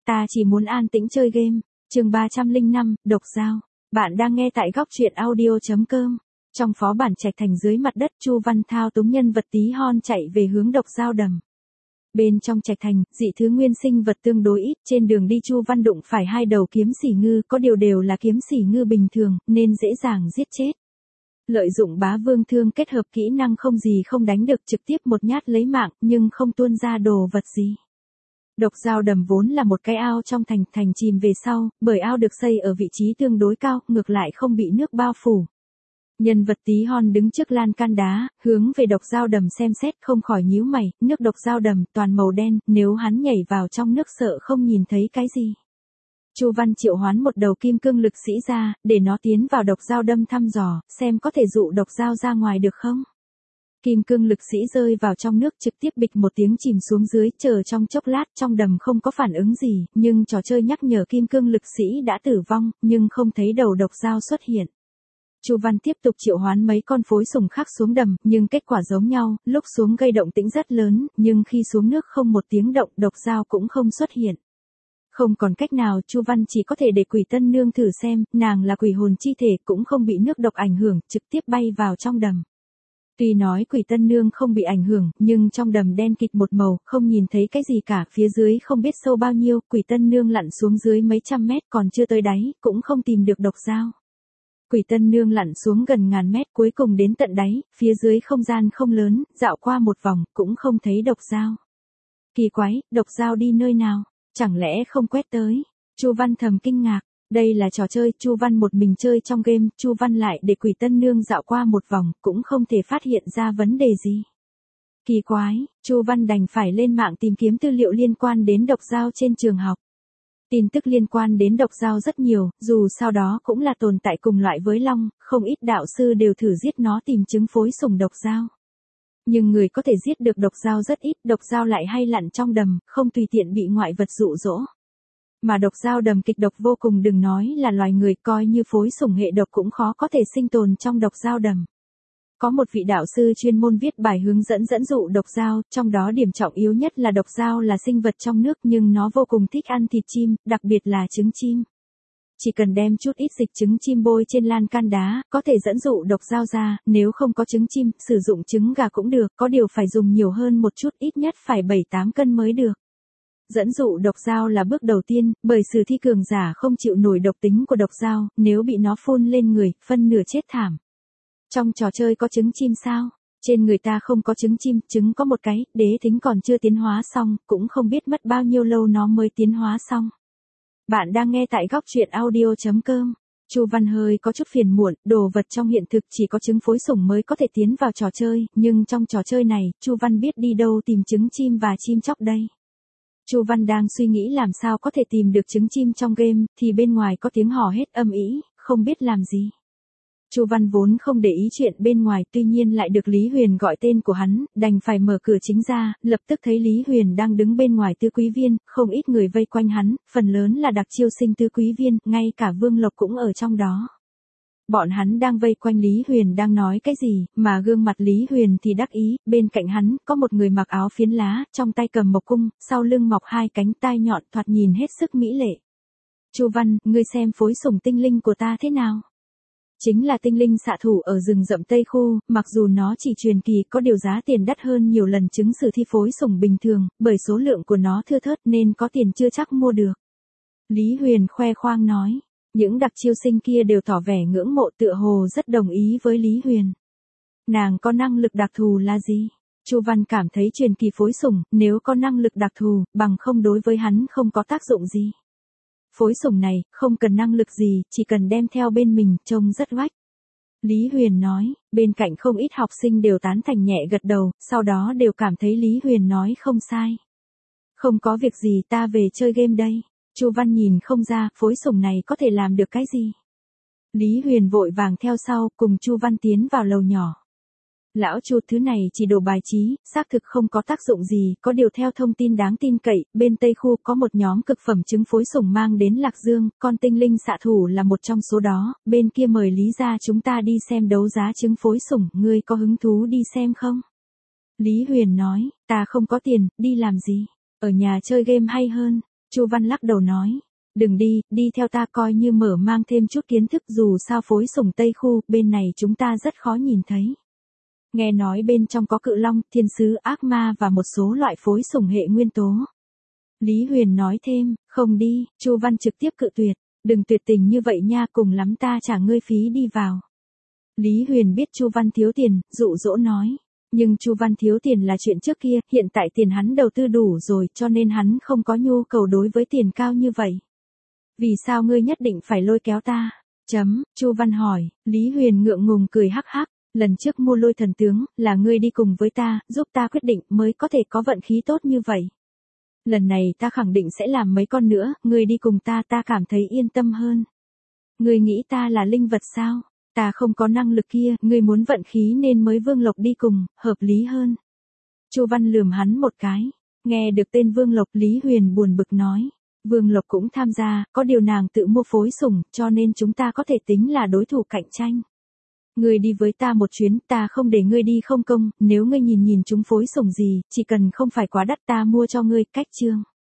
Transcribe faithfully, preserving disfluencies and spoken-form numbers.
ta chỉ muốn an tĩnh chơi game. Chương ba trăm lẻ năm, độc dao. Bạn đang nghe tại góc truyện audio chấm com. Trong phó bản Trạch Thành dưới mặt đất, Chu Văn thao túng nhân vật tí hon chạy về hướng độc dao đầm. Bên trong Trạch Thành, dị thứ nguyên sinh vật tương đối ít, trên đường đi Chu Văn đụng phải hai đầu kiếm xỉ ngư, có điều đều là kiếm xỉ ngư bình thường, nên dễ dàng giết chết. Lợi dụng bá vương thương kết hợp kỹ năng không gì không đánh được, trực tiếp một nhát lấy mạng, nhưng không tuôn ra đồ vật gì. Độc dao đầm vốn là một cái ao trong thành, thành chìm về sau, bởi ao được xây ở vị trí tương đối cao, ngược lại không bị nước bao phủ. Nhân vật tí hon đứng trước lan can đá, hướng về độc dao đầm xem xét, không khỏi nhíu mày, nước độc dao đầm toàn màu đen, nếu hắn nhảy vào trong nước sợ không nhìn thấy cái gì. Chu Văn triệu hoán một đầu kim cương lực sĩ ra, để nó tiến vào độc dao đâm thăm dò, xem có thể dụ độc dao ra ngoài được không. Kim cương lực sĩ rơi vào trong nước, trực tiếp bịch một tiếng chìm xuống dưới, chờ trong chốc lát trong đầm không có phản ứng gì, nhưng trò chơi nhắc nhở kim cương lực sĩ đã tử vong, nhưng không thấy đầu độc dao xuất hiện. Chu Văn tiếp tục triệu hoán mấy con phối sủng khác xuống đầm, nhưng kết quả giống nhau, lúc xuống gây động tĩnh rất lớn, nhưng khi xuống nước không một tiếng động, độc dao cũng không xuất hiện. Không còn cách nào, Chu Văn chỉ có thể để Quỷ Tân Nương thử xem, nàng là quỷ hồn chi thể cũng không bị nước độc ảnh hưởng, trực tiếp bay vào trong đầm. Tuy nói Quỷ Tân Nương không bị ảnh hưởng, nhưng trong đầm đen kịt một màu, không nhìn thấy cái gì cả, phía dưới không biết sâu bao nhiêu, Quỷ Tân Nương lặn xuống dưới mấy trăm mét còn chưa tới đáy, cũng không tìm được độc dao. Quỷ Tân Nương lặn xuống gần ngàn mét, cuối cùng đến tận đáy, phía dưới không gian không lớn, dạo qua một vòng, cũng không thấy độc dao. Kỳ quái, độc dao đi nơi nào? Chẳng lẽ không quét tới? Chu Văn thầm kinh ngạc, đây là trò chơi, Chu Văn một mình chơi trong game, Chu Văn lại để Quỷ Tân Nương dạo qua một vòng, cũng không thể phát hiện ra vấn đề gì. Kỳ quái, Chu Văn đành phải lên mạng tìm kiếm tư liệu liên quan đến độc dao trên trường học. Tin tức liên quan đến độc dao rất nhiều, dù sau đó cũng là tồn tại cùng loại với long, không ít đạo sư đều thử giết nó tìm chứng phối sủng độc dao. Nhưng người có thể giết được độc dao rất ít, độc dao lại hay lặn trong đầm, không tùy tiện bị ngoại vật dụ dỗ. Mà độc dao đầm kịch độc vô cùng, đừng nói là loài người, coi như phối sủng hệ độc cũng khó có thể sinh tồn trong độc dao đầm. Có một vị đạo sư chuyên môn viết bài hướng dẫn dẫn dụ độc dao, trong đó điểm trọng yếu nhất là độc dao là sinh vật trong nước nhưng nó vô cùng thích ăn thịt chim, đặc biệt là trứng chim. Chỉ cần đem chút ít dịch trứng chim bôi trên lan can đá, có thể dẫn dụ độc dao ra, nếu không có trứng chim, sử dụng trứng gà cũng được, có điều phải dùng nhiều hơn một chút, ít nhất phải bảy tám cân mới được. Dẫn dụ độc dao là bước đầu tiên, bởi sử thi cường giả không chịu nổi độc tính của độc dao, nếu bị nó phun lên người, phân nửa chết thảm. Trong trò chơi có trứng chim sao? Trên người ta không có trứng chim, trứng có một cái, đế thính còn chưa tiến hóa xong, cũng không biết mất bao nhiêu lâu nó mới tiến hóa xong. Bạn đang nghe tại góc truyện audio chấm com. Chu Văn hơi có chút phiền muộn, đồ vật trong hiện thực chỉ có trứng phối sủng mới có thể tiến vào trò chơi, nhưng trong trò chơi này, Chu Văn biết đi đâu tìm trứng chim và chim chóc đây. Chu Văn đang suy nghĩ làm sao có thể tìm được trứng chim trong game, thì bên ngoài có tiếng hò hét âm ĩ, không biết làm gì. Chu Văn vốn không để ý chuyện bên ngoài, tuy nhiên lại được Lý Huyền gọi tên của hắn, đành phải mở cửa chính ra, lập tức thấy Lý Huyền đang đứng bên ngoài tứ quý viên, không ít người vây quanh hắn, phần lớn là đặc chiêu sinh tứ quý viên, ngay cả Vương Lộc cũng ở trong đó. Bọn hắn đang vây quanh Lý Huyền đang nói cái gì, mà gương mặt Lý Huyền thì đắc ý, bên cạnh hắn có một người mặc áo phiến lá, trong tay cầm mộc cung, sau lưng mọc hai cánh tai nhọn, thoạt nhìn hết sức mỹ lệ. Chu Văn, ngươi xem phối sủng tinh linh của ta thế nào? Chính là tinh linh xạ thủ ở rừng rậm Tây Khu, mặc dù nó chỉ truyền kỳ, có điều giá tiền đắt hơn nhiều lần chứng sử thi phối sủng bình thường, bởi số lượng của nó thưa thớt nên có tiền chưa chắc mua được. Lý Huyền khoe khoang nói, những đặc chiêu sinh kia đều tỏ vẻ ngưỡng mộ, tựa hồ rất đồng ý với Lý Huyền. Nàng có năng lực đặc thù là gì? Chu Văn cảm thấy truyền kỳ phối sủng, nếu có năng lực đặc thù, bằng không đối với hắn không có tác dụng gì. Phối sủng này, không cần năng lực gì, chỉ cần đem theo bên mình, trông rất oách. Lý Huyền nói, bên cạnh không ít học sinh đều tán thành nhẹ gật đầu, sau đó đều cảm thấy Lý Huyền nói không sai. Không có việc gì, ta về chơi game đây. Chu Văn nhìn không ra, phối sủng này có thể làm được cái gì. Lý Huyền vội vàng theo sau, cùng Chu Văn tiến vào lầu nhỏ. Lão Chu, thứ này chỉ đồ bài trí, xác thực không có tác dụng gì, có điều theo thông tin đáng tin cậy, bên Tây Khu có một nhóm cực phẩm trứng phối sủng mang đến Lạc Dương, con tinh linh xạ thủ là một trong số đó, bên kia mời Lý gia chúng ta đi xem đấu giá trứng phối sủng, ngươi có hứng thú đi xem không? Lý Huyền nói, ta không có tiền, đi làm gì, ở nhà chơi game hay hơn. Chu Văn lắc đầu nói, đừng đi, đi theo ta coi như mở mang thêm chút kiến thức, dù sao phối sủng Tây khu, bên này chúng ta rất khó nhìn thấy. Nghe nói bên trong có cự long, thiên sứ, ác ma và một số loại phối sủng hệ nguyên tố. Lý Huyền nói thêm, không đi, Chu Văn trực tiếp cự tuyệt, đừng tuyệt tình như vậy nha, cùng lắm ta trả ngươi phí đi vào. Lý Huyền biết Chu Văn thiếu tiền, dụ dỗ nói, nhưng Chu Văn thiếu tiền là chuyện trước kia, hiện tại tiền hắn đầu tư đủ rồi, cho nên hắn không có nhu cầu đối với tiền cao như vậy. Vì sao ngươi nhất định phải lôi kéo ta? Chấm, Chu Văn hỏi, Lý Huyền ngượng ngùng cười hắc hắc, lần trước mua lôi thần tướng, là ngươi đi cùng với ta, giúp ta quyết định mới có thể có vận khí tốt như vậy. Lần này ta khẳng định sẽ làm mấy con nữa, ngươi đi cùng ta ta cảm thấy yên tâm hơn. Ngươi nghĩ ta là linh vật sao? Ta không có năng lực kia, ngươi muốn vận khí nên mới Vương Lộc đi cùng, hợp lý hơn. Chu Văn lườm hắn một cái, nghe được tên Vương Lộc, Lý Huyền buồn bực nói. Vương Lộc cũng tham gia, có điều nàng tự mua phối sủng, cho nên chúng ta có thể tính là đối thủ cạnh tranh. Ngươi đi với ta một chuyến, ta không để ngươi đi không công, nếu ngươi nhìn nhìn chúng phối sủng gì, chỉ cần không phải quá đắt ta mua cho ngươi, cách chương.